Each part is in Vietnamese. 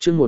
chương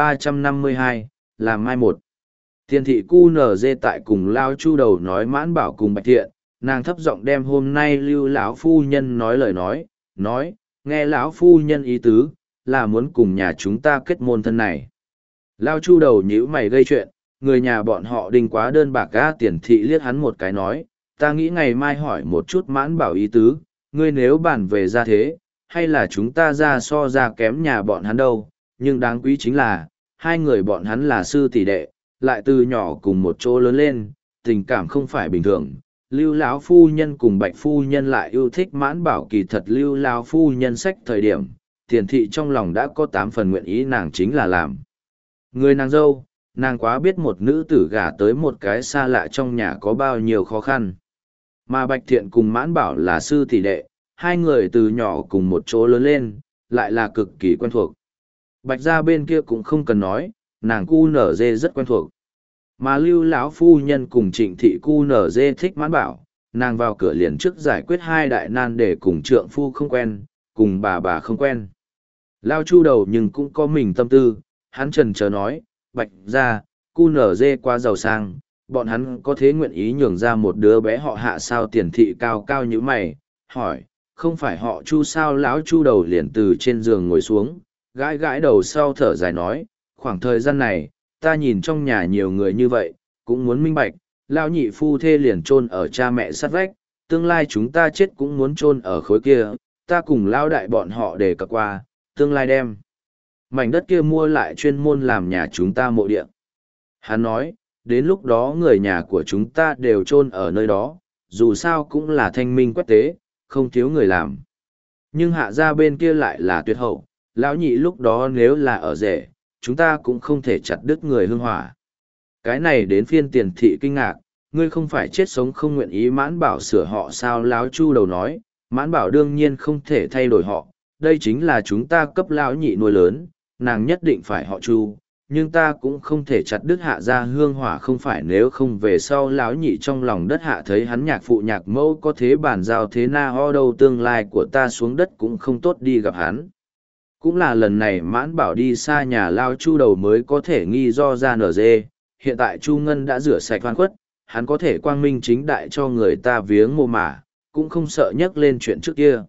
1352, làm mai một. Tiền thị cu nở dê tại cùng lao chu đầu nói mãn bảo cùng bạch thiện, nàng thấp giọng đem hôm nay lưu lão phu nhân nói lời nói, nghe lão phu nhân ý tứ, là muốn cùng nhà chúng ta kết môn thân này. Lao chu đầu nhíu mày gây chuyện, người nhà bọn họ đinh quá đơn bạc ga. Tiền thị liếc hắn một cái nói, ta nghĩ ngày mai hỏi một chút mãn bảo ý tứ, ngươi nếu bàn về ra thế, hay là chúng ta ra so ra kém nhà bọn hắn đâu, nhưng đáng quý chính là, hai người bọn hắn là sư tỷ đệ, lại từ nhỏ cùng một chỗ lớn lên, tình cảm không phải bình thường. Lưu lão phu nhân cùng bạch phu nhân lại yêu thích mãn bảo, kỳ thật lưu lão phu nhân sách thời điểm, tiền thị trong lòng đã có 8 phần nguyện ý nàng chính là làm người nàng dâu. Nàng quá biết một nữ tử gả tới một cái xa lạ trong nhà có bao nhiêu khó khăn. Mà bạch thiện cùng mãn bảo là sư tỷ đệ, hai người từ nhỏ cùng một chỗ lớn lên, lại là cực kỳ quen thuộc. Bạch gia bên kia cũng không cần nói, nàng cu nở dê rất quen thuộc. Mà lưu lão phu nhân cùng trịnh thị cu nở dê thích mãn bảo, nàng vào cửa liền trước giải quyết hai đại nan để cùng trượng phu không quen, cùng bà không quen. Lao chu đầu nhưng cũng có mình tâm tư, hắn trần chờ nói, bạch gia, cu nở dê quá giàu sang, bọn hắn có thế nguyện ý nhường ra một đứa bé họ Hạ sao? Tiền thị cao cao như mày, hỏi, không phải họ Chu sao? Lão chu đầu liền từ trên giường ngồi xuống, gãi gãi đầu sau thở dài nói, khoảng thời gian này, ta nhìn trong nhà nhiều người như vậy, cũng muốn minh bạch, lão nhị phu thê liền chôn ở cha mẹ sát vách, tương lai chúng ta chết cũng muốn chôn ở khối kia, ta cùng lão đại bọn họ đề cập qua, tương lai đem mảnh đất kia mua lại chuyên môn làm nhà chúng ta mộ địa. Hắn nói, đến lúc đó người nhà của chúng ta đều chôn ở nơi đó, dù sao cũng là thanh minh quét tế, không thiếu người làm. Nhưng Hạ gia bên kia lại là tuyệt hậu, lão nhị lúc đó nếu là ở rể, chúng ta cũng không thể chặt đứt người hương hỏa. Cái này đến phiên tiền thị kinh ngạc, ngươi không phải chết sống không nguyện ý mãn bảo sửa họ sao? Lão chu đầu nói, mãn bảo đương nhiên không thể thay đổi họ, đây chính là chúng ta cấp lão nhị nuôi lớn, nàng nhất định phải họ chu, nhưng ta cũng không thể chặt đứt Hạ gia hương hỏa, không phải nếu không về sau lão nhị trong lòng đất Hạ thấy hắn nhạc phụ nhạc mẫu có thế bản giao thế na ho đâu, tương lai của ta xuống đất cũng không tốt đi gặp hắn. Cũng là lần này mãn bảo đi xa nhà lao chu đầu mới có thể nghi do ra nở dê, hiện tại Chu Ngân đã rửa sạch oan khuất, hắn có thể quang minh chính đại cho người ta viếng mồ mả, cũng không sợ nhắc lên chuyện trước kia.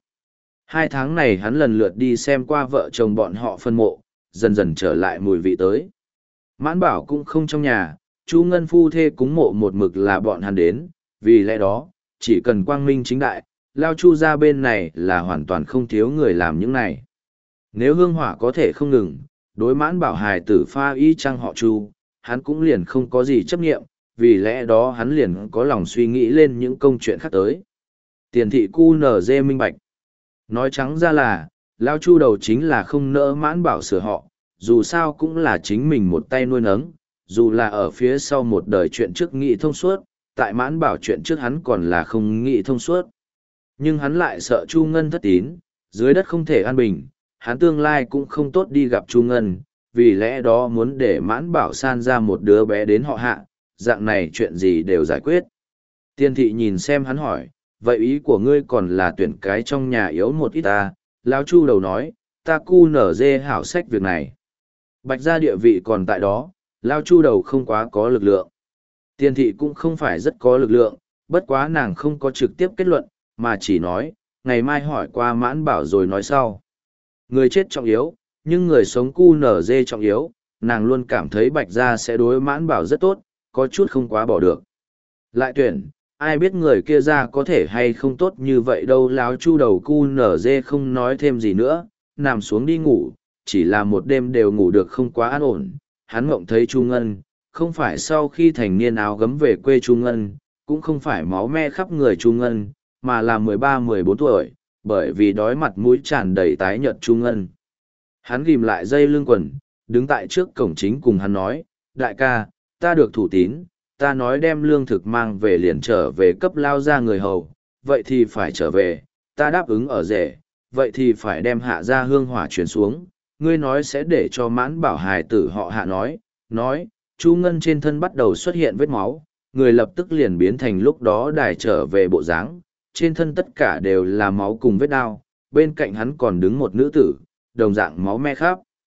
2 tháng này hắn lần lượt đi xem qua vợ chồng bọn họ phân mộ, dần dần trở lại mùi vị tới. Mãn bảo cũng không trong nhà, Chu Ngân phu thê cúng mộ một mực là bọn hắn đến, vì lẽ đó, chỉ cần quang minh chính đại, lao chu ra bên này là hoàn toàn không thiếu người làm những này. Nếu hương hỏa có thể không ngừng, đối mãn bảo hài tử pha y chăng họ Chu, hắn cũng liền không có gì chấp nghiệm, vì lẽ đó hắn liền có lòng suy nghĩ lên những công chuyện khác tới. Tiền thị cu nở dê minh bạch. Nói trắng ra là, lao chu đầu chính là không nỡ mãn bảo sửa họ, dù sao cũng là chính mình một tay nuôi nấng, dù là ở phía sau một đời chuyện trước nghĩ thông suốt, tại mãn bảo chuyện trước hắn còn là không nghĩ thông suốt. Nhưng hắn lại sợ Chu Ngân thất tín, dưới đất không thể an bình, hắn tương lai cũng không tốt đi gặp Chu Ngân, vì lẽ đó muốn để mãn bảo san ra một đứa bé đến họ Hạ, dạng này chuyện gì đều giải quyết. Tiên thị nhìn xem hắn hỏi, vậy ý của ngươi còn là tuyển cái trong nhà yếu một ít ta? Lão chu đầu nói, ta cu nở dê hảo sách việc này. Bạch gia địa vị còn tại đó, Lão chu đầu không quá có lực lượng. Tiên thị cũng không phải rất có lực lượng, bất quá nàng không có trực tiếp kết luận, mà chỉ nói, ngày mai hỏi qua mãn bảo rồi nói sau. Người chết trọng yếu, nhưng người sống cu nở dê trọng yếu, nàng luôn cảm thấy bạch gia sẽ đối mãn bảo rất tốt, có chút không quá bỏ được. Lại tuyển, ai biết người kia ra có thể hay không tốt như vậy đâu. Láo chu đầu cu nở dê không nói thêm gì nữa, nằm xuống đi ngủ, chỉ là một đêm đều ngủ được không quá an ổn. Hắn mộng thấy Chu Ngân, không phải sau khi thành niên áo gấm về quê Chu Ngân, cũng không phải máu me khắp người Chu Ngân, mà là 13-14 tuổi, bởi vì đói mặt mũi tràn đầy tái nhợt Chu Ngân. Hắn ghim lại dây lưng quần, đứng tại trước cổng chính cùng hắn nói, đại ca, ta được thủ tín, ta nói đem lương thực mang về liền trở về cấp lao ra người hầu, vậy thì phải trở về, ta đáp ứng ở rể, vậy thì phải đem Hạ ra hương hỏa chuyển xuống, ngươi nói sẽ để cho mãn bảo hài tử họ Hạ nói, Chu Ngân trên thân bắt đầu xuất hiện vết máu, người lập tức liền biến thành lúc đó đài trở về bộ dáng, trên thân tất cả đều là máu cùng vết đao, bên cạnh hắn còn đứng một nữ tử, đồng dạng máu me khắp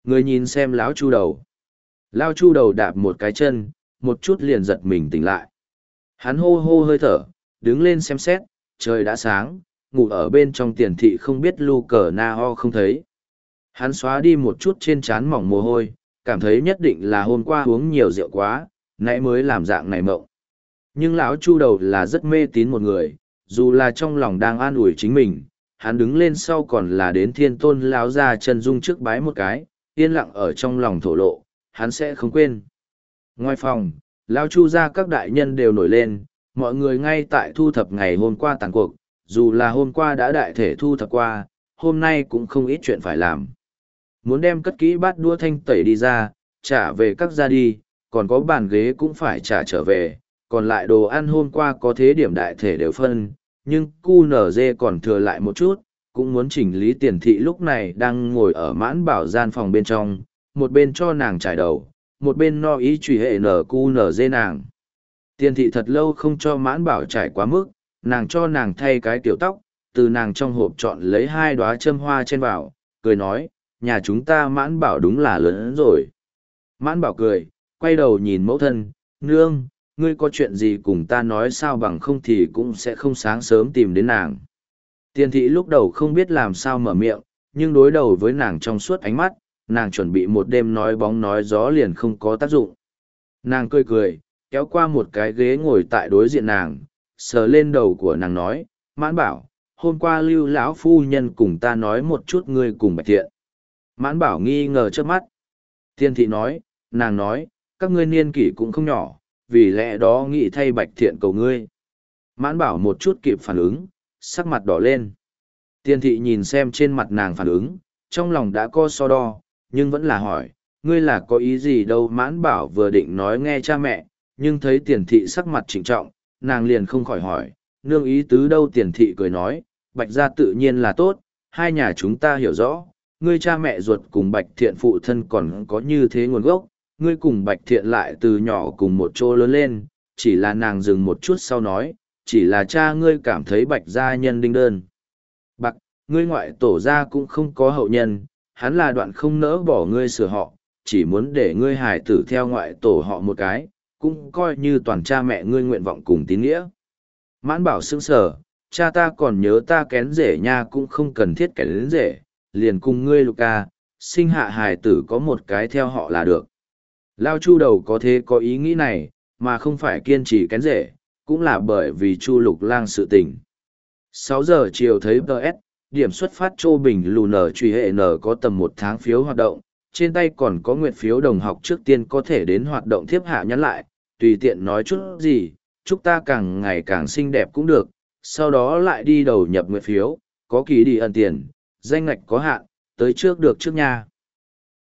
Người nhìn xem lão chu đầu. Lão chu đầu đạp một cái chân, một chút liền giật mình tỉnh lại. Hắn hô hô hơi thở, đứng lên xem xét, trời đã sáng, ngủ ở bên trong tiền thị không biết lu cờ na ho không thấy. Hắn xóa đi một chút trên trán mỏng mồ hôi, cảm thấy nhất định là hôm qua uống nhiều rượu quá, nãy mới làm dạng này mộng. Nhưng lão chu đầu là rất mê tín một người, dù là trong lòng đang an ủi chính mình, hắn đứng lên sau còn là đến thiên tôn lão ra chân dung trước bái một cái, yên lặng ở trong lòng thổ lộ, hắn sẽ không quên. Ngoài phòng, lão chu ra các đại nhân đều nổi lên, mọi người ngay tại thu thập ngày hôm qua tàn cuộc, dù là hôm qua đã đại thể thu thập qua, hôm nay cũng không ít chuyện phải làm. Muốn đem cất kỹ bát đũa thanh tẩy đi ra, trả về các gia đi, còn có bàn ghế cũng phải trả trở về, còn lại đồ ăn hôm qua có thế điểm đại thể đều phân, nhưng QNZ còn thừa lại một chút, cũng muốn chỉnh lý tiền thị lúc này đang ngồi ở mãn bảo gian phòng bên trong, một bên cho nàng trải đầu, một bên no ý truy hệ QNZ nàng. Tiền thị thật lâu không cho mãn bảo trải quá mức, nàng cho nàng thay cái tiểu tóc, từ nàng trong hộp chọn lấy 2 đóa châm hoa trên vào, cười nói, nhà chúng ta mãn bảo đúng là lớn rồi. Mãn bảo cười, quay đầu nhìn mẫu thân, nương, ngươi có chuyện gì cùng ta nói sao bằng không thì cũng sẽ không sáng sớm tìm đến nàng. Tiền thị lúc đầu không biết làm sao mở miệng, nhưng đối đầu với nàng trong suốt ánh mắt, nàng chuẩn bị một đêm nói bóng nói gió liền không có tác dụng. Nàng cười cười, kéo qua một cái ghế ngồi tại đối diện nàng, sờ lên đầu của nàng nói, mãn bảo, hôm qua lưu lão phu nhân cùng ta nói một chút ngươi cùng Bạch Thiện. Mãn bảo nghi ngờ trước mắt. Tiên thị nói, nàng nói, các ngươi niên kỷ cũng không nhỏ, vì lẽ đó nghĩ thay Bạch Thiện cầu ngươi. Mãn bảo một chút kịp phản ứng, sắc mặt đỏ lên. Tiên thị nhìn xem trên mặt nàng phản ứng, trong lòng đã có so đo, nhưng vẫn là hỏi, ngươi là có ý gì đâu. Mãn bảo vừa định nói nghe cha mẹ, nhưng thấy tiền thị sắc mặt trịnh trọng, nàng liền không khỏi hỏi, nương ý tứ đâu. Tiền thị cười nói, Bạch gia tự nhiên là tốt, hai nhà chúng ta hiểu rõ, ngươi cha mẹ ruột cùng Bạch Thiện phụ thân còn có như thế nguồn gốc, ngươi cùng Bạch Thiện lại từ nhỏ cùng một chỗ lớn lên, chỉ là nàng dừng một chút sau nói, chỉ là cha ngươi cảm thấy Bạch gia nhân đinh đơn. Bạc, ngươi ngoại tổ gia cũng không có hậu nhân, hắn là đoạn không nỡ bỏ ngươi sửa họ, chỉ muốn để ngươi hài tử theo ngoại tổ họ một cái, cũng coi như toàn cha mẹ ngươi nguyện vọng cùng tín nghĩa. Mãn bảo sững sờ, cha ta còn nhớ ta kén rể nha, cũng không cần thiết kén rể, liền cùng ngươi Luca, sinh hạ hài tử có một cái theo họ là được. Lao Chu đầu có thế có ý nghĩ này, mà không phải kiên trì kén rể, cũng là bởi vì Chu Lục Lang sự tình. 6 giờ chiều thấy PS, điểm xuất phát Châu Bình lù nở truy hệ nở có tầm 1 tháng phiếu hoạt động, trên tay còn có nguyện phiếu đồng học trước tiên có thể đến hoạt động thiếp hạ nhắn lại, tùy tiện nói chút gì, chúc ta càng ngày càng xinh đẹp cũng được, sau đó lại đi đầu nhập nguyện phiếu, có kỳ đi ẩn tiền, danh ngạch có hạn, tới trước được trước nha.